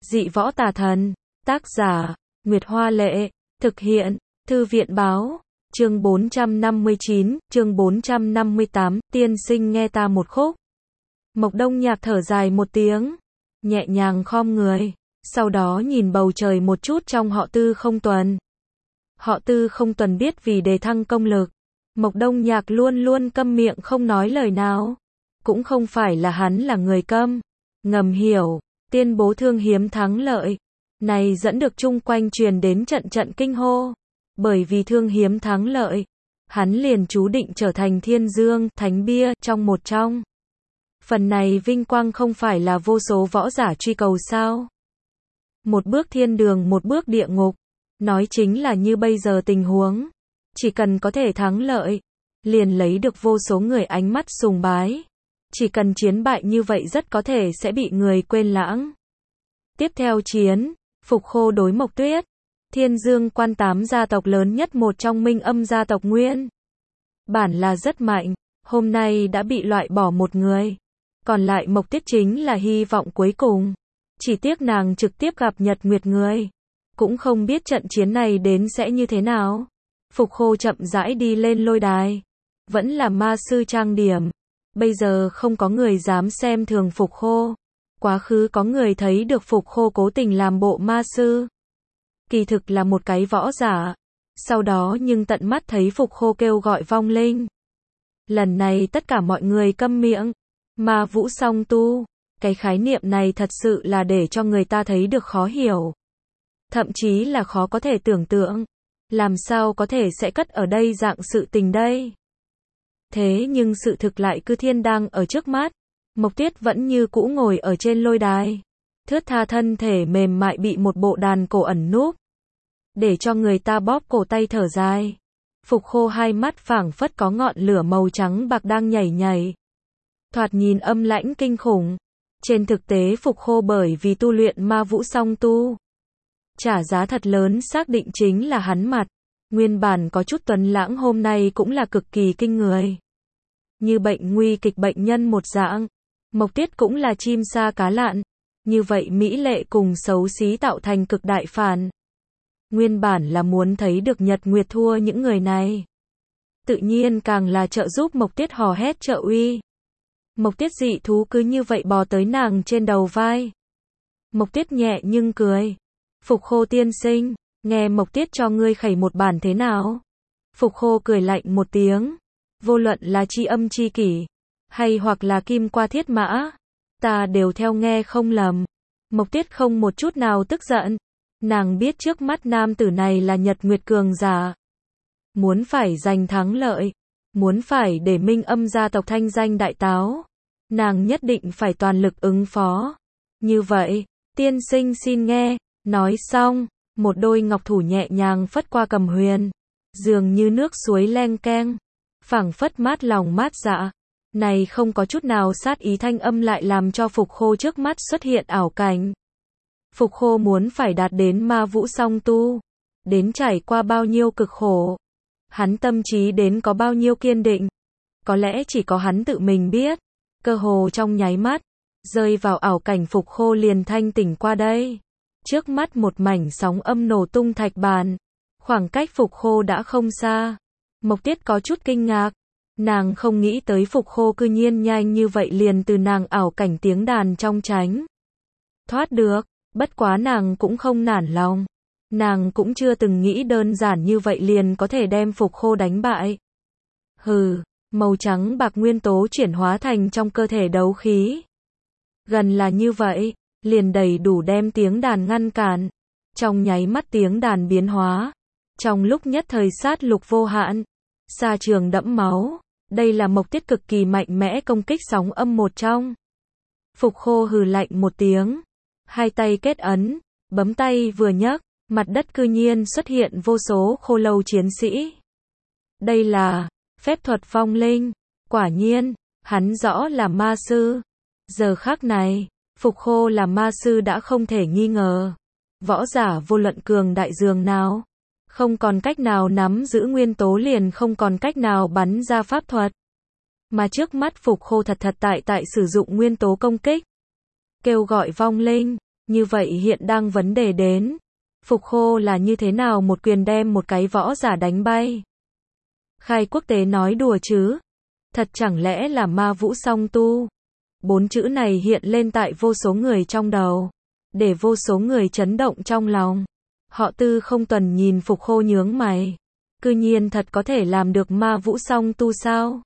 Dị võ tà thần. Tác giả, Nguyệt Hoa Lệ. Thực hiện, Thư viện Báo. Chương 459, chương 458, tiên sinh nghe ta một khúc. Mộc Đông Nhạc thở dài một tiếng, nhẹ nhàng khom người, sau đó nhìn bầu trời một chút trong họ Tư Không Tuần. Họ Tư Không Tuần biết vì đề thăng công lực, Mộc Đông Nhạc luôn luôn câm miệng không nói lời nào. Cũng không phải là hắn là người câm, ngầm hiểu, tuyên bố Thương Hiếm thắng lợi. Này dẫn được chung quanh truyền đến trận trận kinh hô. Bởi vì Thương Hiếm thắng lợi, hắn liền chú định trở thành Thiên Dương, Thánh Bia, trong. Phần này vinh quang không phải là vô số võ giả truy cầu sao? Một bước thiên đường, một bước địa ngục. Nói chính là như bây giờ tình huống. Chỉ cần có thể thắng lợi, liền lấy được vô số người ánh mắt sùng bái. Chỉ cần chiến bại như vậy rất có thể sẽ bị người quên lãng. Tiếp theo chiến, Phục Khô đối Mộc Tuyết. Thiên Dương Quan 8 gia tộc lớn nhất một trong Minh Âm gia tộc nguyên bản là rất mạnh, hôm nay đã bị loại bỏ một người. Còn lại Mộc Tuyết chính là hy vọng cuối cùng. Chỉ tiếc nàng trực tiếp gặp Nhật Nguyệt người. Cũng không biết trận chiến này đến sẽ như thế nào. Phục Khô chậm rãi đi lên lôi đài. Vẫn là ma sư trang điểm. Bây giờ không có người dám xem thường Phục Khô. Quá khứ có người thấy được Phục Khô cố tình làm bộ ma sư. Kỳ thực là một cái võ giả. Sau đó nhưng tận mắt thấy Phục Khô kêu gọi vong linh. Lần này tất cả mọi người câm miệng. Ma vũ song tu. Cái khái niệm này thật sự là để cho người ta thấy được khó hiểu. Thậm chí là khó có thể tưởng tượng. Làm sao có thể sẽ cất ở đây dạng sự tình đây? Thế nhưng sự thực lại cứ thiên đang ở trước mắt. Mộc Tuyết vẫn như cũ ngồi ở trên lôi đài. Thướt tha thân thể mềm mại bị một bộ đàn cổ ẩn núp. Để cho người ta bóp cổ tay thở dài. Phục Khô hai mắt phảng phất có ngọn lửa màu trắng bạc đang nhảy nhảy. Thoạt nhìn âm lãnh kinh khủng. Trên thực tế Phục Khô bởi vì tu luyện ma vũ song tu. Trả giá thật lớn xác định chính là hắn mặt. Nguyên bản có chút tuấn lãng hôm nay cũng là cực kỳ kinh người. Như bệnh nguy kịch bệnh nhân một dạng. Mộc Tuyết cũng là chim sa cá lặn. Như vậy mỹ lệ cùng xấu xí tạo thành cực đại phản. Nguyên bản là muốn thấy được Nhật Nguyệt thua những người này. Tự nhiên càng là trợ giúp Mộc Tuyết hò hét trợ uy. Mộc Tuyết dị thú cứ như vậy bò tới nàng trên đầu vai. Mộc Tuyết nhẹ nhưng cười. Phục Khô tiên sinh, nghe Mộc Tuyết cho ngươi khẩy một bản thế nào? Phục Khô cười lạnh một tiếng. Vô luận là chi âm chi kỷ, hay hoặc là kim qua thiết mã, ta đều theo nghe không lầm. Mộc Tuyết không một chút nào tức giận. Nàng biết trước mắt nam tử này là Nhật Nguyệt cường giả. Muốn phải giành thắng lợi, muốn phải để Minh Âm gia tộc thanh danh đại táo, nàng nhất định phải toàn lực ứng phó. Như vậy, tiên sinh xin nghe. Nói xong, một đôi ngọc thủ nhẹ nhàng phất qua cầm huyền, dường như nước suối leng keng, phảng phất mát lòng mát dạ. Này không có chút nào sát ý thanh âm lại làm cho Phục Khô trước mắt xuất hiện ảo cảnh. Phục Khô muốn phải đạt đến ma vũ song tu, đến trải qua bao nhiêu cực khổ, hắn tâm trí đến có bao nhiêu kiên định, có lẽ chỉ có hắn tự mình biết. Cơ hồ trong nháy mắt, rơi vào ảo cảnh Phục Khô liền thanh tỉnh qua đây. Trước mắt một mảnh sóng âm nổ tung thạch bàn, khoảng cách Phục Khô đã không xa. Mộc Tuyết có chút kinh ngạc, nàng không nghĩ tới Phục Khô cư nhiên nhanh như vậy liền từ nàng ảo cảnh tiếng đàn trong tránh thoát được. Bất quá nàng cũng không nản lòng. Nàng cũng chưa từng nghĩ đơn giản như vậy liền có thể đem Phục Khô đánh bại. Hừ, màu trắng bạc nguyên tố chuyển hóa thành trong cơ thể đấu khí. Gần là như vậy, liền đầy đủ đem tiếng đàn ngăn cản. Trong nháy mắt tiếng đàn biến hóa. Trong lúc nhất thời sát lục vô hạn. Sa trường đẫm máu. Đây là Mộc Tuyết cực kỳ mạnh mẽ công kích sóng âm một trong. Phục Khô hừ lạnh một tiếng. Hai tay kết ấn, bấm tay vừa nhấc, mặt đất cư nhiên xuất hiện vô số khô lâu chiến sĩ. Đây là phép thuật vong linh. Quả nhiên, hắn rõ là ma sư. Giờ khắc này, Phục Khô là ma sư đã không thể nghi ngờ. Võ giả vô luận cường đại dường nào, không còn cách nào nắm giữ nguyên tố liền không còn cách nào bắn ra pháp thuật. Mà trước mắt Phục Khô thật tại sử dụng nguyên tố công kích. Kêu gọi vong linh. Như vậy hiện đang vấn đề đến. Phục Khô là như thế nào một quyền đem một cái võ giả đánh bay? Khai quốc tế nói đùa chứ? Thật chẳng lẽ là ma vũ song tu? 4 chữ này hiện lên tại vô số người trong đầu, để vô số người chấn động trong lòng. Họ Tư không tuần nhìn Phục Khô nhướng mày. Cư nhiên thật có thể làm được ma vũ song tu sao?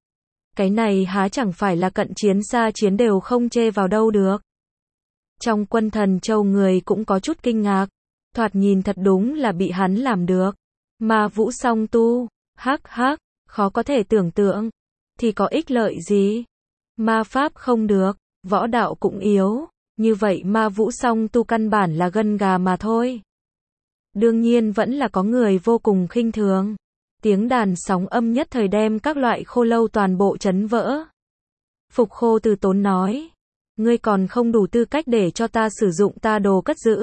Cái này há chẳng phải là cận chiến xa chiến đều không chê vào đâu được. Trong Quân Thần Châu người cũng có chút kinh ngạc. Thoạt nhìn thật đúng là bị hắn làm được. Ma vũ song tu, hắc hắc, khó có thể tưởng tượng. Thì có ích lợi gì? Ma pháp không được, võ đạo cũng yếu. Như vậy ma vũ song tu căn bản là gân gà mà thôi. Đương nhiên vẫn là có người vô cùng khinh thường. Tiếng đàn sóng âm nhất thời đem các loại khô lâu toàn bộ chấn vỡ. Phục Khô từ tốn nói. Ngươi còn không đủ tư cách để cho ta sử dụng ta đồ cất giữ.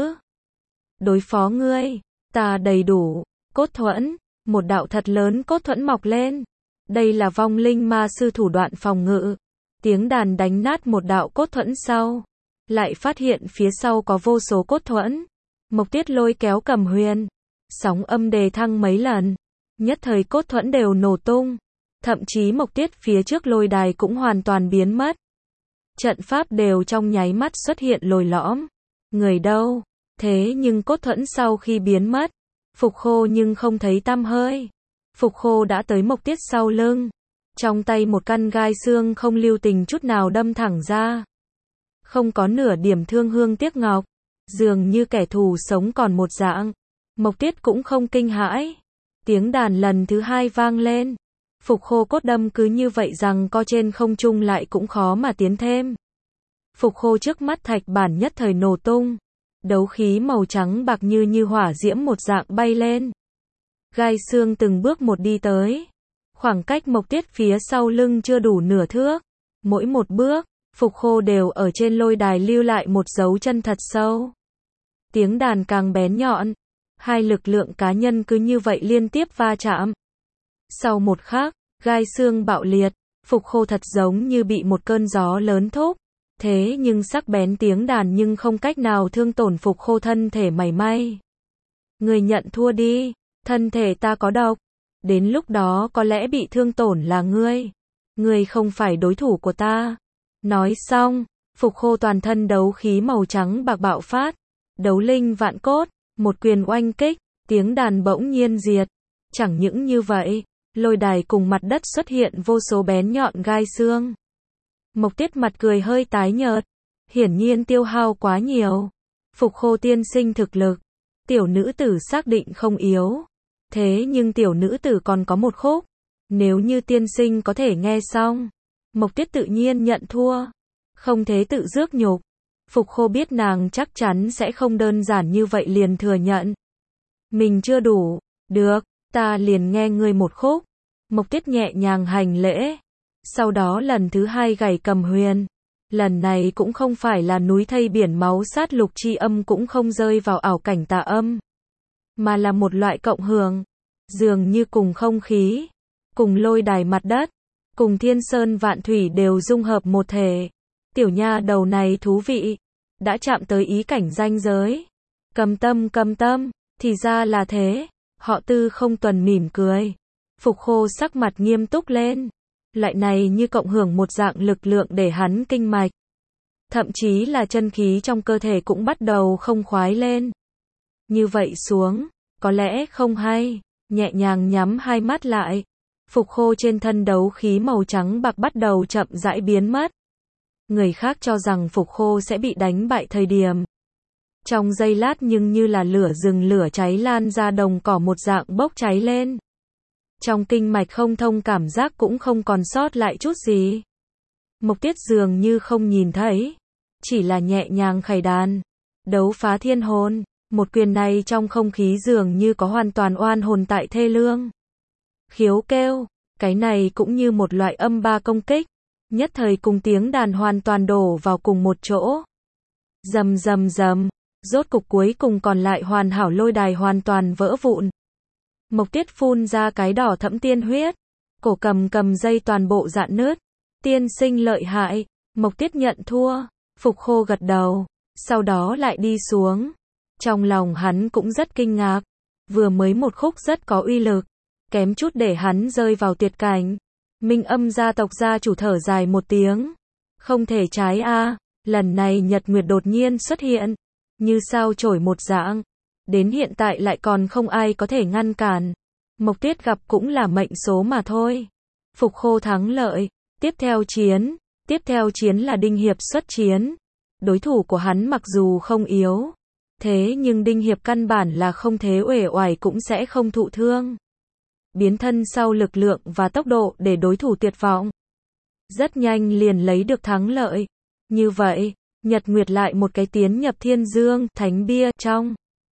Đối phó ngươi, ta đầy đủ. Cốt thuẫn, một đạo thật lớn cốt thuẫn mọc lên. Đây là vong linh ma sư thủ đoạn phòng ngự. Tiếng đàn đánh nát một đạo cốt thuẫn sau. Lại phát hiện phía sau có vô số cốt thuẫn. Mộc Tiết lôi kéo Cầm Huyền. Sóng âm đề thăng mấy lần. Nhất thời cốt thuẫn đều nổ tung. Thậm chí Mộc Tiết phía trước lôi đài cũng hoàn toàn biến mất. Trận pháp đều trong nháy mắt xuất hiện lồi lõm. Người đâu? Thế nhưng cốt thuẫn sau khi biến mất. Phục Khô nhưng không thấy tăm hơi. Phục Khô đã tới Mộc Tiết sau lưng. Trong tay một căn gai xương không lưu tình chút nào đâm thẳng ra. Không có nửa điểm thương hương tiếc ngọc. Dường như kẻ thù sống còn một dạng. Mộc Tiết cũng không kinh hãi. Tiếng đàn lần thứ 2 vang lên. Phục Khô cốt đâm cứ như vậy rằng co trên không trung lại cũng khó mà tiến thêm. Phục Khô trước mắt thạch bản nhất thời nổ tung. Đấu khí màu trắng bạc như hỏa diễm một dạng bay lên. Gai xương từng bước một đi tới. Khoảng cách Mộc Tiết phía sau lưng chưa đủ nửa thước. Mỗi một bước, Phục Khô đều ở trên lôi đài lưu lại một dấu chân thật sâu. Tiếng đàn càng bén nhọn. Hai lực lượng cá nhân cứ như vậy liên tiếp va chạm. Sau một khắc, gai xương bạo liệt. Phục Khô thật giống như bị một cơn gió lớn thúc. Thế nhưng sắc bén tiếng đàn nhưng không cách nào thương tổn Phục Khô thân thể mảy may. Người nhận thua đi. Thân thể ta có độc. Đến lúc đó có lẽ bị thương tổn là ngươi. Ngươi không phải đối thủ của ta. Nói xong, Phục Khô toàn thân đấu khí màu trắng bạc bạo phát. Đấu linh vạn cốt, một quyền oanh kích, tiếng đàn bỗng nhiên diệt. Chẳng những như vậy, lôi đài cùng mặt đất xuất hiện vô số bén nhọn gai xương. Mộc Tiết mặt cười hơi tái nhợt. Hiển nhiên tiêu hao quá nhiều. Phục Khô tiên sinh thực lực. Tiểu nữ tử xác định không yếu. Thế nhưng tiểu nữ tử còn có một khúc. Nếu như tiên sinh có thể nghe xong. Mộc Tiết tự nhiên nhận thua. Không thế tự rước nhục. Phục Khô biết nàng chắc chắn sẽ không đơn giản như vậy liền thừa nhận. Mình chưa đủ. Được, ta liền nghe ngươi một khúc. Mộc Tiết nhẹ nhàng hành lễ. Sau đó lần thứ 2 gảy Cầm Huyền. Lần này cũng không phải là núi thây biển máu sát lục chi âm cũng không rơi vào ảo cảnh tà âm. Mà là một loại cộng hưởng. Dường như cùng không khí. Cùng lôi đài mặt đất. Cùng thiên sơn vạn thủy đều dung hợp một thể. Tiểu nha đầu này thú vị. Đã chạm tới ý cảnh ranh giới. Cầm tâm, thì ra là thế. Họ Tư không tuần mỉm cười. Phục Khô sắc mặt nghiêm túc lên. Loại này như cộng hưởng một dạng lực lượng để hắn kinh mạch. Thậm chí là chân khí trong cơ thể cũng bắt đầu không khoái lên. Như vậy xuống, có lẽ không hay. Nhẹ nhàng nhắm hai mắt lại. Phục Khô trên thân đấu khí màu trắng bạc bắt đầu chậm rãi biến mất. Người khác cho rằng Phục Khô sẽ bị đánh bại thời điểm. Trong giây lát nhưng như là lửa rừng lửa cháy lan ra đồng cỏ một dạng bốc cháy lên. Trong kinh mạch không thông cảm giác cũng không còn sót lại chút gì. Mộc Tiết dường như không nhìn thấy. Chỉ là nhẹ nhàng khẩy đàn. Đấu phá thiên hồn. Một quyền này trong không khí dường như có hoàn toàn oan hồn tại thê lương. Khiếu kêu. Cái này cũng như một loại âm ba công kích. Nhất thời cùng tiếng đàn hoàn toàn đổ vào cùng một chỗ. Rầm rầm rầm. Rốt cục cuối cùng còn lại hoàn hảo lôi đài hoàn toàn vỡ vụn. Mộc Tiết phun ra cái đỏ thẫm tiên huyết. Cổ cầm dây toàn bộ rạn nứt. Tiên sinh lợi hại. Mộc Tiết nhận thua. Phục Khô gật đầu. sau đó lại đi xuống. Trong lòng hắn cũng rất kinh ngạc, vừa mới một khúc rất có uy lực, kém chút để hắn rơi vào tuyệt cảnh. Minh Âm gia tộc gia chủ thở dài một tiếng, không thể trái a, lần này Nhật Nguyệt đột nhiên xuất hiện, như sao chổi một dạng, đến hiện tại lại còn không ai có thể ngăn cản. Mộc Tuyết gặp cũng là mệnh số mà thôi. Phục Khô thắng lợi, tiếp theo chiến là Đinh Hiệp xuất chiến. Đối thủ của hắn mặc dù không yếu, thế nhưng Đinh Hiệp căn bản là không thế uể oải cũng sẽ không thụ thương. Biến thân sau lực lượng và tốc độ để đối thủ tuyệt vọng. Rất nhanh liền lấy được thắng lợi. Như vậy, Nhật Nguyệt lại một cái tiến nhập Thiên Dương Thánh Bia trong.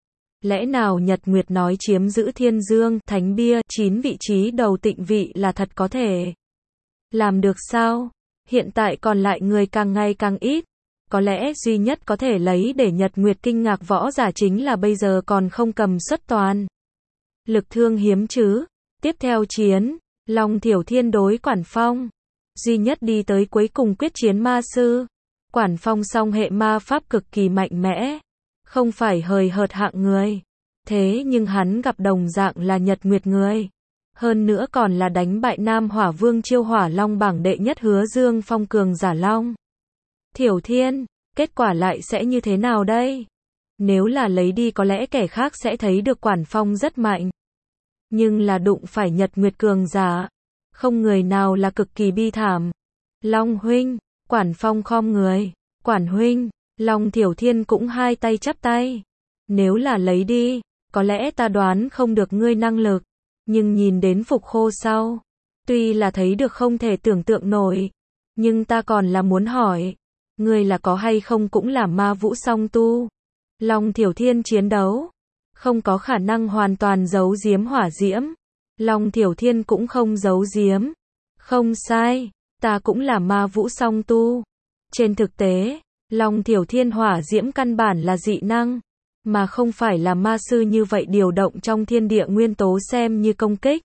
Lẽ nào Nhật Nguyệt nói chiếm giữ Thiên Dương Thánh Bia 9 vị trí đầu tịnh vị là thật có thể làm được sao? Hiện tại còn lại người càng ngày càng ít. Có lẽ duy nhất có thể lấy để Nhật Nguyệt kinh ngạc võ giả chính là bây giờ còn không cầm xuất toàn lực thương hiếm chứ. Tiếp theo chiến, Long Thiểu Thiên đối Quản Phong. Duy nhất đi tới cuối cùng quyết chiến ma sư. Quản Phong song hệ ma pháp cực kỳ mạnh mẽ, không phải hời hợt hạng người. Thế nhưng hắn gặp đồng dạng là Nhật Nguyệt người. Hơn nữa còn là đánh bại Nam Hỏa Vương Chiêu Hỏa Long bảng đệ nhất Hứa Dương Phong cường giả Long Thiểu Thiên, kết quả lại sẽ như thế nào đây? Nếu là lấy đi có lẽ kẻ khác sẽ thấy được Quản Phong rất mạnh. Nhưng là đụng phải Nhật Nguyệt cường giả, không người nào là cực kỳ bi thảm. Long huynh, Quản Phong khom người. Quản huynh, Long Thiểu Thiên cũng hai tay chắp tay. Nếu là lấy đi, có lẽ ta đoán không được ngươi năng lực. Nhưng nhìn đến Phục Khô sau, tuy là thấy được không thể tưởng tượng nổi, nhưng ta còn là muốn hỏi, ngươi là có hay không cũng là ma vũ song tu. Long Thiểu Thiên chiến đấu, không có khả năng hoàn toàn giấu giếm hỏa diễm. Long Thiểu Thiên cũng không giấu giếm. Không sai, ta cũng là ma vũ song tu. Trên thực tế, Long Thiểu Thiên hỏa diễm căn bản là dị năng, mà không phải là ma sư như vậy điều động trong thiên địa nguyên tố xem như công kích.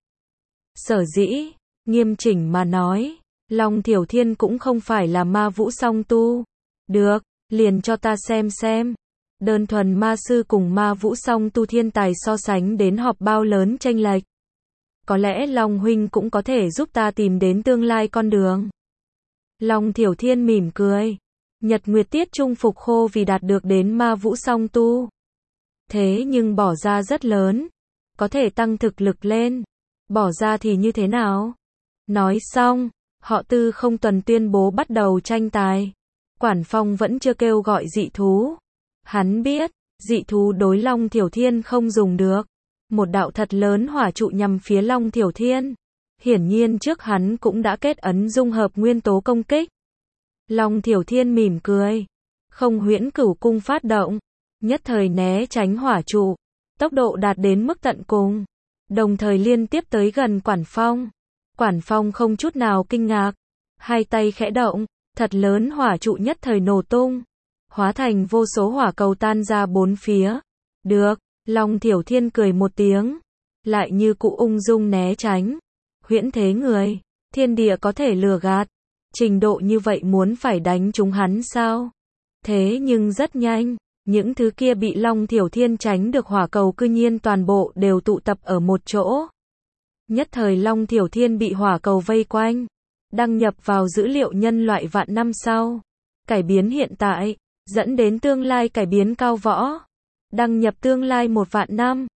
Sở dĩ, nghiêm chỉnh mà nói, Long Thiểu Thiên cũng không phải là ma vũ song tu. Được, liền cho ta xem. Đơn thuần ma sư cùng ma vũ song tu thiên tài so sánh đến họp bao lớn chênh lệch. Có lẽ Long huynh cũng có thể giúp ta tìm đến tương lai con đường. Long Thiểu Thiên mỉm cười. Nhật Nguyệt tiết trung Phục Khô vì đạt được đến ma vũ song tu. Thế nhưng bỏ ra rất lớn. Có thể tăng thực lực lên. Bỏ ra thì như thế nào? Nói xong, họ Tư không tuần tuyên bố bắt đầu tranh tài. Quản Phong vẫn chưa kêu gọi dị thú. Hắn biết, dị thú đối Long Thiểu Thiên không dùng được. Một đạo thật lớn hỏa trụ nhằm phía Long Thiểu Thiên. Hiển nhiên trước hắn cũng đã kết ấn dung hợp nguyên tố công kích. Long Thiểu Thiên mỉm cười. Không huyễn cửu cung phát động. Nhất thời né tránh hỏa trụ. Tốc độ đạt đến mức tận cùng. Đồng thời liên tiếp tới gần Quản Phong. Quản Phong không chút nào kinh ngạc. Hai tay khẽ động. Thật lớn hỏa trụ nhất thời nổ tung. Hóa thành vô số hỏa cầu tan ra bốn phía. Được, Long Thiểu Thiên cười một tiếng. Lại như cụ ung dung né tránh. Huyễn thế người, thiên địa có thể lừa gạt. Trình độ như vậy muốn phải đánh trúng hắn sao? Thế nhưng rất nhanh, những thứ kia bị Long Thiểu Thiên tránh được hỏa cầu cư nhiên toàn bộ đều tụ tập ở một chỗ. Nhất thời Long Thiểu Thiên bị hỏa cầu vây quanh. Đăng nhập vào dữ liệu nhân loại vạn năm sau. Cải biến hiện tại, dẫn đến tương lai cải biến cao võ. Đăng nhập tương lai 1 vạn năm.